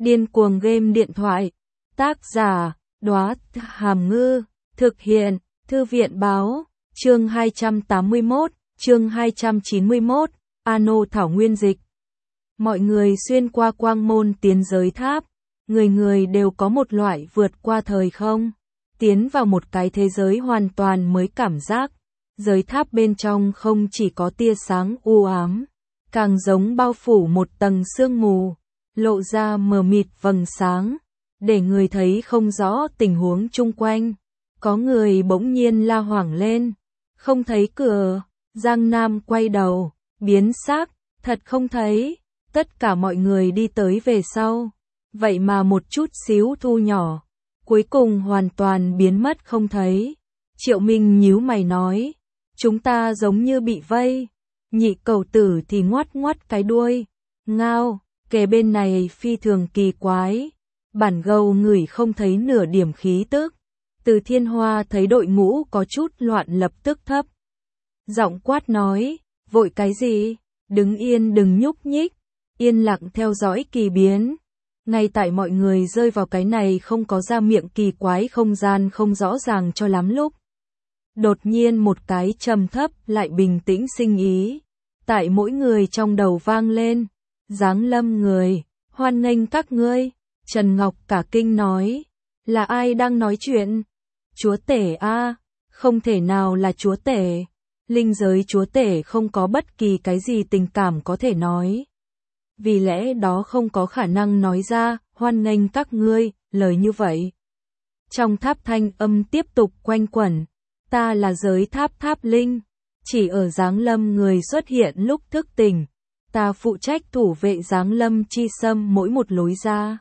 Điên cuồng game điện thoại. Tác giả, Đóa Hàm Ngư. Thực hiện, Thư viện báo. Chương 281, chương 291, Ano Thảo Nguyên dịch. Mọi người xuyên qua quang môn tiến giới tháp. Người người đều có một loại vượt qua thời không. Tiến vào một cái thế giới hoàn toàn mới cảm giác. Giới tháp bên trong không chỉ có tia sáng u ám, càng giống bao phủ một tầng sương mù, lộ ra mờ mịt vầng sáng, để người thấy không rõ tình huống chung quanh. Có người bỗng nhiên la hoảng lên, không thấy cửa. Giang Nam quay đầu, biến sắc, thật không thấy. Tất cả mọi người đi tới về sau, vậy mà một chút xíu thu nhỏ, cuối cùng hoàn toàn biến mất không thấy. Triệu Minh nhíu mày nói, chúng ta giống như bị vây. Nhị cầu tử thì ngoắt ngoắt cái đuôi, ngao, kề bên này phi thường kỳ quái. Bản gâu ngửi không thấy nửa điểm khí tức. Từ Thiên Hoa thấy đội ngũ có chút loạn lập tức thấp giọng quát nói, vội cái gì, đứng yên đừng nhúc nhích, yên lặng theo dõi kỳ biến. Ngay tại mọi người rơi vào cái này không có ra miệng kỳ quái không gian không rõ ràng cho lắm lúc. Đột nhiên một cái trầm thấp lại bình tĩnh sinh ý, tại mỗi người trong đầu vang lên, giáng lâm người, hoan nghênh các ngươi. Trần Ngọc cả kinh nói, là ai đang nói chuyện? Chúa tể a, không thể nào là chúa tể. Linh giới chúa tể không có bất kỳ cái gì tình cảm có thể nói. Vì lẽ đó không có khả năng nói ra, hoan nghênh các ngươi, lời như vậy. Trong tháp thanh âm tiếp tục quanh quẩn, ta là giới tháp tháp linh, chỉ ở giáng lâm người xuất hiện lúc thức tỉnh. Ta phụ trách thủ vệ giáng lâm chi sâm mỗi một lối ra.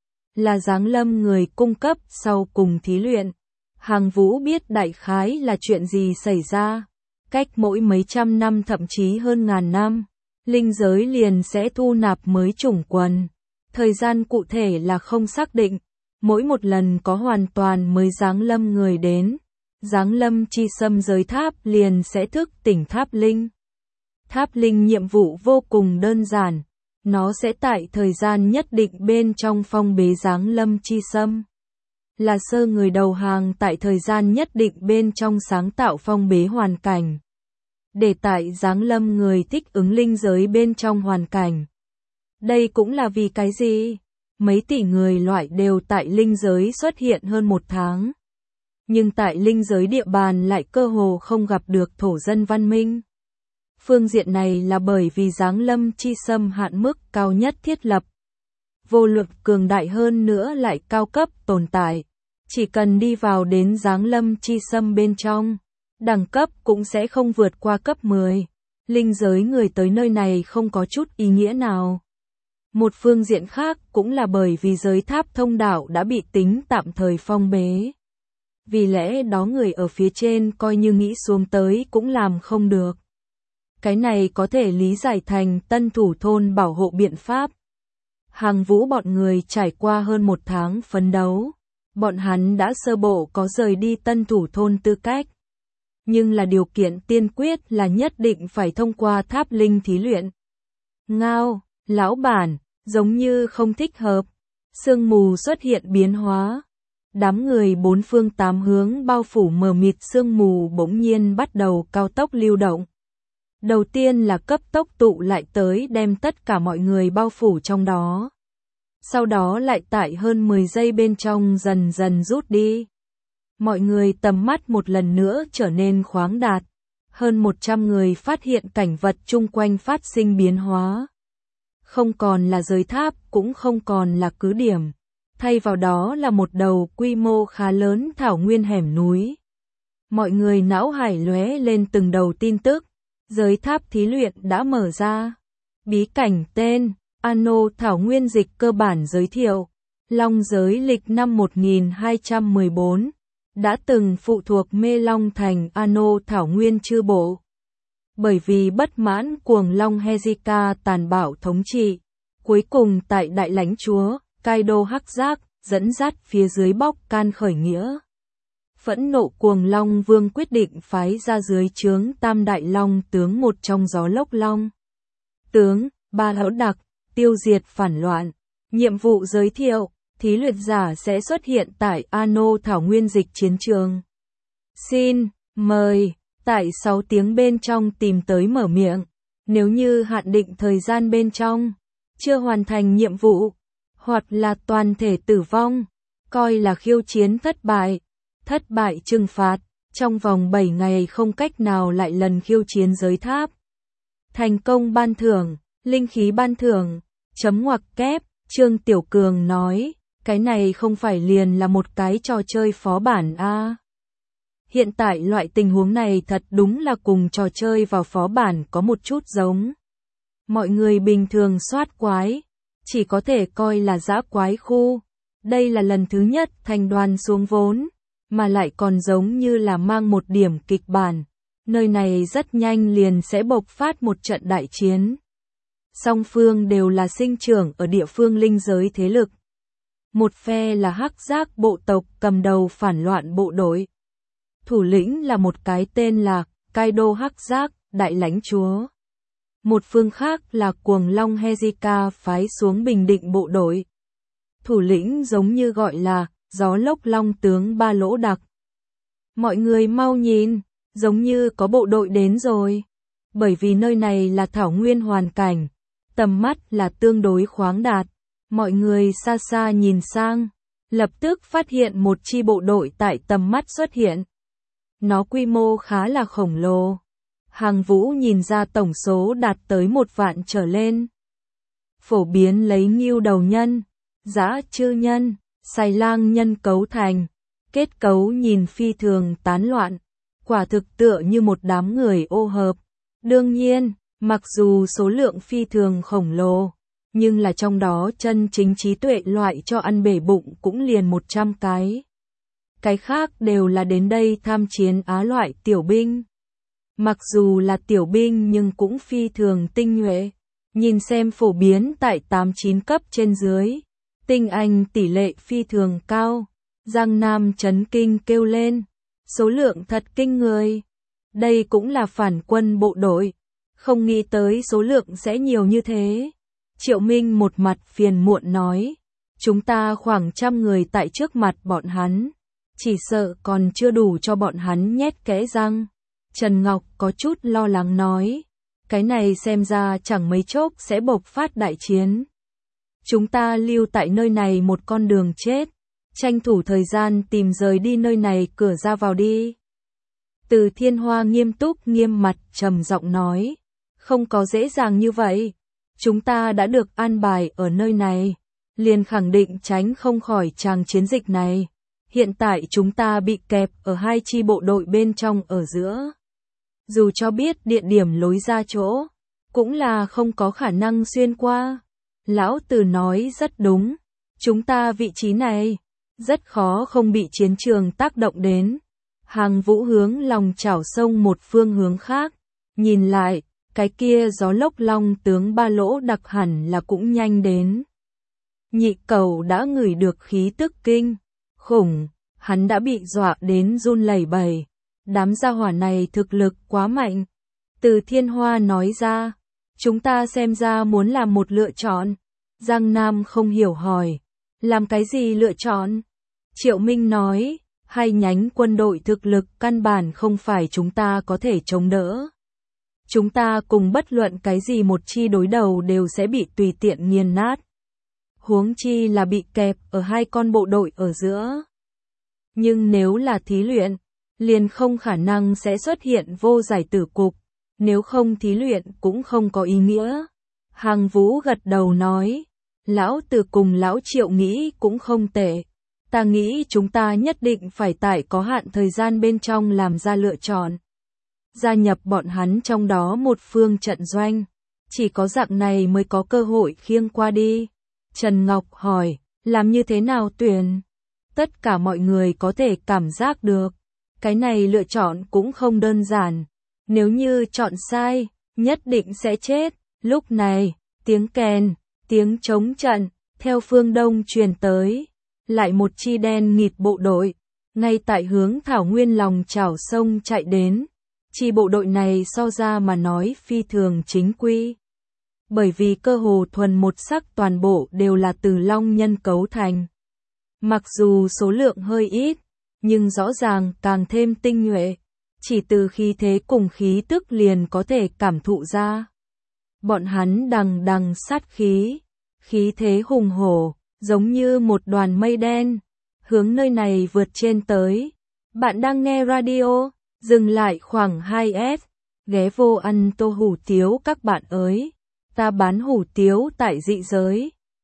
Là giáng lâm người cung cấp sau cùng thí luyện. Hàng Vũ biết đại khái là chuyện gì xảy ra. Cách mỗi mấy trăm năm thậm chí hơn ngàn năm, linh giới liền sẽ thu nạp mới chủng quần. Thời gian cụ thể là không xác định. Mỗi một lần có hoàn toàn mới giáng lâm người đến, giáng lâm chi sâm giới tháp liền sẽ thức tỉnh tháp linh. Tháp linh nhiệm vụ vô cùng đơn giản. Nó sẽ tại thời gian nhất định bên trong phong bế giáng lâm chi sâm. Là sơ người đầu hàng tại thời gian nhất định bên trong sáng tạo phong bế hoàn cảnh. Để tại giáng lâm người thích ứng linh giới bên trong hoàn cảnh. Đây cũng là vì cái gì? Mấy tỷ người loại đều tại linh giới xuất hiện hơn một tháng. Nhưng tại linh giới địa bàn lại cơ hồ không gặp được thổ dân văn minh. Phương diện này là bởi vì giáng lâm chi sâm hạn mức cao nhất thiết lập. Vô luận cường đại hơn nữa lại cao cấp tồn tại. Chỉ cần đi vào đến giáng lâm chi sâm bên trong, đẳng cấp cũng sẽ không vượt qua cấp 10. Linh giới người tới nơi này không có chút ý nghĩa nào. Một phương diện khác cũng là bởi vì giới tháp thông đạo đã bị tính tạm thời phong bế. Vì lẽ đó người ở phía trên coi như nghĩ xuống tới cũng làm không được. Cái này có thể lý giải thành tân thủ thôn bảo hộ biện pháp. Hàng Vũ bọn người trải qua hơn một tháng phấn đấu. Bọn hắn đã sơ bộ có rời đi tân thủ thôn tư cách. Nhưng là điều kiện tiên quyết là nhất định phải thông qua tháp linh thí luyện. Ngao, lão bản, giống như không thích hợp. Sương mù xuất hiện biến hóa. Đám người bốn phương tám hướng bao phủ mờ mịt sương mù bỗng nhiên bắt đầu cao tốc lưu động. Đầu tiên là cấp tốc tụ lại tới đem tất cả mọi người bao phủ trong đó. Sau đó lại tại hơn 10 giây bên trong dần dần rút đi. Mọi người tầm mắt một lần nữa trở nên khoáng đạt. Hơn 100 người phát hiện cảnh vật chung quanh phát sinh biến hóa. Không còn là giới tháp, cũng không còn là cứ điểm. Thay vào đó là một đầu quy mô khá lớn thảo nguyên hẻm núi. Mọi người não hải lóe lên từng đầu tin tức. Giới tháp thí luyện đã mở ra. Bí cảnh tên, Ano Thảo Nguyên dịch cơ bản giới thiệu. Long giới lịch năm 1214. Đã từng phụ thuộc Mê Long thành Ano Thảo Nguyên chư bộ. Bởi vì bất mãn cuồng long Hezika tàn bạo thống trị. Cuối cùng tại đại lãnh chúa, Kaido Hắc Giác, dẫn dắt phía dưới bóc can khởi nghĩa. Phẫn nộ cuồng long vương quyết định phái ra dưới trướng Tam Đại Long tướng một trong gió lốc long. Tướng, Ba Lão Đặc, tiêu diệt phản loạn. Nhiệm vụ giới thiệu, thí luyện giả sẽ xuất hiện tại Ano Thảo Nguyên Dịch Chiến Trường. Xin, mời, tại 6 tiếng bên trong tìm tới mở miệng. Nếu như hạn định thời gian bên trong, chưa hoàn thành nhiệm vụ, hoặc là toàn thể tử vong, coi là khiêu chiến thất bại trừng phạt, trong vòng 7 ngày không cách nào lại lần khiêu chiến giới tháp. Thành công ban thưởng, linh khí ban thưởng, chấm ngoặc kép, Trương Tiểu Cường nói, cái này không phải liền là một cái trò chơi phó bản a. Hiện tại loại tình huống này thật đúng là cùng trò chơi vào phó bản có một chút giống. Mọi người bình thường soát quái, chỉ có thể coi là dã quái khu. Đây là lần thứ nhất thành đoàn xuống vốn, mà lại còn giống như là mang một điểm kịch bản. Nơi này rất nhanh liền sẽ bộc phát một trận đại chiến. Song phương đều là sinh trưởng ở địa phương linh giới thế lực. Một phe là Hắc Giác bộ tộc cầm đầu phản loạn bộ đội. Thủ lĩnh là một cái tên là Kaido Hắc Giác, đại lãnh chúa. Một phương khác là Cuồng Long Hezika phái xuống bình định bộ đội. Thủ lĩnh giống như gọi là Gió Lốc Long tướng Ba Lỗ Đặc. Mọi người mau nhìn, giống như có bộ đội đến rồi. Bởi vì nơi này là thảo nguyên hoàn cảnh, tầm mắt là tương đối khoáng đạt. Mọi người xa xa nhìn sang, lập tức phát hiện một chi bộ đội tại tầm mắt xuất hiện. Nó quy mô khá là khổng lồ. Hàng Vũ nhìn ra tổng số đạt tới 1 vạn trở lên. Phổ biến lấy ngưu đầu nhân, dã chư nhân, xài lang nhân cấu thành. Kết cấu nhìn phi thường tán loạn, quả thực tựa như một đám người ô hợp. Đương nhiên, mặc dù số lượng phi thường khổng lồ, nhưng là trong đó chân chính trí tuệ loại cho ăn bể bụng cũng liền 100 cái. Cái khác đều là đến đây tham chiến á loại tiểu binh. Mặc dù là tiểu binh nhưng cũng phi thường tinh nhuệ. Nhìn xem phổ biến tại 8-9 cấp trên dưới. Tinh anh tỷ lệ phi thường cao. Giang Nam chấn kinh kêu lên. Số lượng thật kinh người. Đây cũng là phản quân bộ đội. Không nghĩ tới số lượng sẽ nhiều như thế. Triệu Minh một mặt phiền muộn nói. Chúng ta khoảng 100 người tại trước mặt bọn hắn. Chỉ sợ còn chưa đủ cho bọn hắn nhét kẽ răng. Trần Ngọc có chút lo lắng nói. Cái này xem ra chẳng mấy chốc sẽ bộc phát đại chiến. Chúng ta lưu tại nơi này một con đường chết. Tranh thủ thời gian tìm rời đi nơi này cửa ra vào đi. Từ Thiên Hoa nghiêm túc nghiêm mặt trầm giọng nói. Không có dễ dàng như vậy. Chúng ta đã được an bài ở nơi này. Liền khẳng định tránh không khỏi tràng chiến dịch này. Hiện tại chúng ta bị kẹp ở 2 chi bộ đội bên trong ở giữa. Dù cho biết địa điểm lối ra chỗ, cũng là không có khả năng xuyên qua. Lão Từ nói rất đúng. Chúng ta vị trí này, rất khó không bị chiến trường tác động đến. Hàng Vũ hướng lòng chảo sông một phương hướng khác. Nhìn lại, cái kia Gió Lốc Long tướng Ba Lỗ Đặc hẳn là cũng nhanh đến. Nhị Cầu đã ngửi được khí tức kinh khủng, hắn đã bị dọa đến run lẩy bẩy. Đám gia hỏa này thực lực quá mạnh. Từ Thiên Hoa nói ra, chúng ta xem ra muốn làm một lựa chọn. Giang Nam không hiểu hỏi, làm cái gì lựa chọn? Triệu Minh nói, 2 nhánh quân đội thực lực căn bản không phải chúng ta có thể chống đỡ. Chúng ta cùng bất luận cái gì một chi đối đầu đều sẽ bị tùy tiện nghiền nát. Huống chi là bị kẹp ở 2 con bộ đội ở giữa. Nhưng nếu là thí luyện, liền không khả năng sẽ xuất hiện vô giải tử cục. Nếu không thí luyện cũng không có ý nghĩa. Hàng Vũ gật đầu nói. Lão Từ cùng Lão Triệu nghĩ cũng không tệ. Ta nghĩ chúng ta nhất định phải tại có hạn thời gian bên trong làm ra lựa chọn. Gia nhập bọn hắn trong đó một phương trận doanh. Chỉ có dạng này mới có cơ hội khiêng qua đi. Trần Ngọc hỏi, làm như thế nào tuyển? Tất cả mọi người có thể cảm giác được. Cái này lựa chọn cũng không đơn giản. Nếu như chọn sai, nhất định sẽ chết. Lúc này, tiếng kèn, tiếng trống trận, theo phương đông truyền tới. Lại một chi đen nghịt bộ đội, ngay tại hướng thảo nguyên lòng chảo sông chạy đến. Chi bộ đội này so ra mà nói phi thường chính quy. bởi vì cơ hồ thuần một sắc toàn bộ đều là từ long nhân cấu thành. Mặc dù số lượng hơi ít, nhưng rõ ràng càng thêm tinh nhuệ, chỉ từ khí thế cùng khí tức liền có thể cảm thụ ra. Bọn hắn đằng đằng sát khí, khí thế hùng hổ, giống như một đoàn mây đen, hướng nơi này vượt trên tới. Bạn đang nghe radio, dừng lại khoảng 2S, ghé vô ăn tô hủ tiếu các bạn ơi. Ta bán hủ tiếu tại dị giới.